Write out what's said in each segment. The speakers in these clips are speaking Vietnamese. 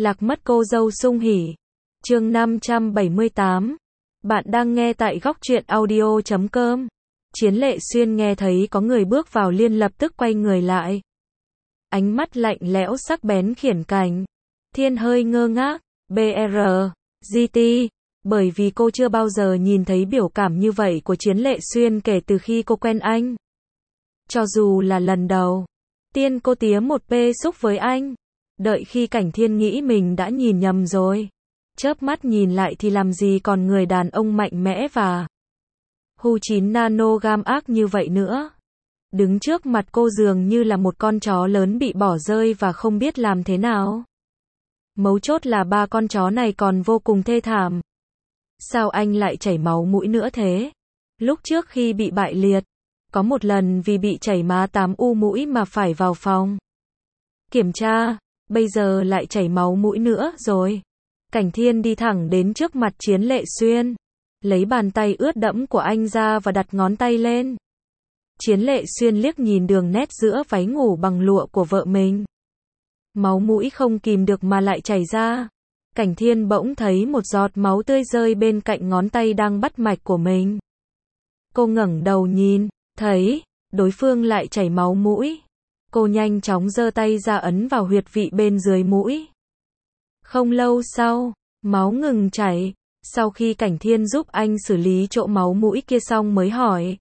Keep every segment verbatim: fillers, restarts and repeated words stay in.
Lạc mất cô dâu sung hỉ. Chương năm trăm bảy mươi tám. Bạn đang nghe tại góc truyện audio chấm com. Chiến Lệ Xuyên nghe thấy có người bước vào liền lập tức quay người lại. Ánh mắt lạnh lẽo sắc bén khiển cảnh. Thiên hơi ngơ ngác, bê rờ, giê tê, bởi vì cô chưa bao giờ nhìn thấy biểu cảm như vậy của Chiến Lệ Xuyên kể từ khi cô quen anh. Cho dù là lần đầu tiên cô tía một bê xúc với anh. Đợi khi Cảnh Thiên nghĩ mình đã nhìn nhầm rồi. Chớp mắt nhìn lại thì làm gì còn người đàn ông mạnh mẽ và hù chín nanogam ác như vậy nữa. Đứng trước mặt cô dường như là một con chó lớn bị bỏ rơi và không biết làm thế nào. Mấu chốt là ba con chó này còn vô cùng thê thảm. Sao anh lại chảy máu mũi nữa thế? Lúc trước khi bị bại liệt, có một lần vì bị chảy má tám u mũi mà phải vào phòng kiểm tra, bây giờ lại chảy máu mũi nữa rồi. Cảnh Thiên đi thẳng đến trước mặt Chiến Lệ Xuyên, lấy bàn tay ướt đẫm của anh ra và đặt ngón tay lên. Chiến Lệ Xuyên liếc nhìn đường nét giữa váy ngủ bằng lụa của vợ mình. Máu mũi không kìm được mà lại chảy ra. Cảnh Thiên bỗng thấy một giọt máu tươi rơi bên cạnh ngón tay đang bắt mạch của mình. Cô ngẩng đầu nhìn, thấy đối phương lại chảy máu mũi. Cô nhanh chóng giơ tay ra ấn vào huyệt vị bên dưới mũi. Không lâu sau, máu ngừng chảy. Sau khi Cảnh Thiên giúp anh xử lý chỗ máu mũi kia xong mới hỏi.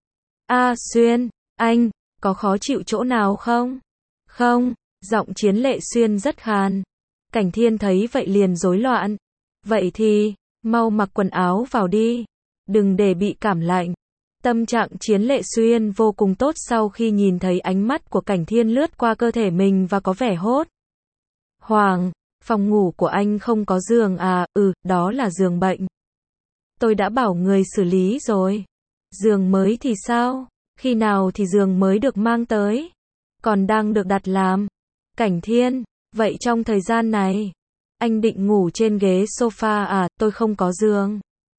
A Xuyên, anh, có khó chịu chỗ nào không? Không, giọng Chiến Lệ Xuyên rất khàn. Cảnh Thiên thấy vậy liền rối loạn. Vậy thì, mau mặc quần áo vào đi. Đừng để bị cảm lạnh. Tâm trạng Chiến Lệ Xuyên vô cùng tốt sau khi nhìn thấy ánh mắt của Cảnh Thiên lướt qua cơ thể mình và có vẻ hốt hoảng. Phòng ngủ của anh không có giường à? Ừ, đó là giường bệnh. Tôi đã bảo người xử lý rồi. Giường mới thì sao? Khi nào thì giường mới được mang tới? Còn đang được đặt làm. Cảnh Thiên, vậy trong thời gian này, anh định ngủ trên ghế sofa à? Tôi không có giường.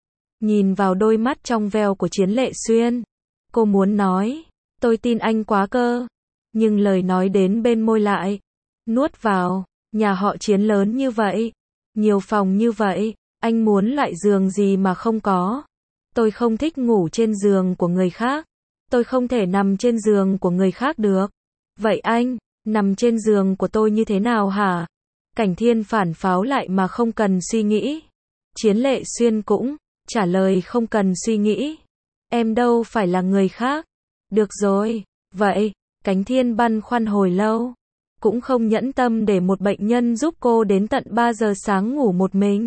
Nhìn vào đôi mắt trong veo của Chiến Lệ Xuyên, cô muốn nói, tôi tin anh quá cơ. Nhưng lời nói đến bên môi lại nuốt vào. Nhà họ Chiến lớn như vậy, nhiều phòng như vậy, anh muốn loại giường gì mà không có. Tôi không thích ngủ trên giường của người khác. Tôi không thể nằm trên giường của người khác được. Vậy anh, nằm trên giường của tôi như thế nào hả? Cảnh Thiên phản pháo lại mà không cần suy nghĩ. Chiến Lệ Xuyên cũng trả lời không cần suy nghĩ. Em đâu phải là người khác. Được rồi, vậy, Cảnh Thiên băn khoăn hồi lâu. Cũng không nhẫn tâm để một bệnh nhân giúp cô đến tận ba giờ sáng ngủ một mình.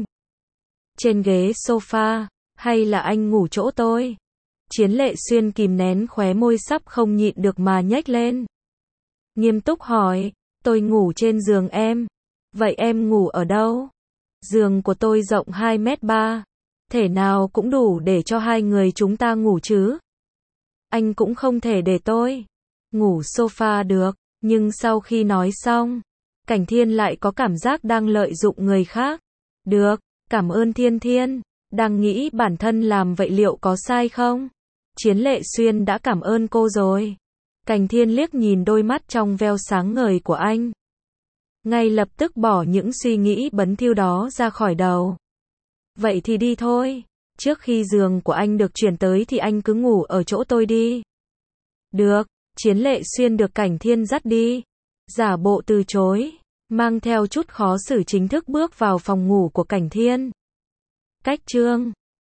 Trên ghế sofa, hay là anh ngủ chỗ tôi? Chiến Lệ Xuyên kìm nén khóe môi sắp không nhịn được mà nhếch lên. Nghiêm túc hỏi, tôi ngủ trên giường em. Vậy em ngủ ở đâu? Giường của tôi rộng hai mét ba. Thể nào cũng đủ để cho hai người chúng ta ngủ chứ. Anh cũng không thể để tôi ngủ sofa được. Nhưng sau khi nói xong, Cảnh Thiên lại có cảm giác đang lợi dụng người khác. Được, cảm ơn Thiên Thiên. Đang nghĩ bản thân làm vậy liệu có sai không? Chiến Lệ Xuyên đã cảm ơn cô rồi. Cảnh Thiên liếc nhìn đôi mắt trong veo sáng ngời của anh. Ngay lập tức bỏ những suy nghĩ bấn thiêu đó ra khỏi đầu. Vậy thì đi thôi. Trước khi giường của anh được chuyển tới thì anh cứ ngủ ở chỗ tôi đi. Được. Chiến Lệ Xuyên được Cảnh Thiên dắt đi. Giả bộ từ chối. Mang theo chút khó xử chính thức bước vào phòng ngủ của Cảnh Thiên. Cách chương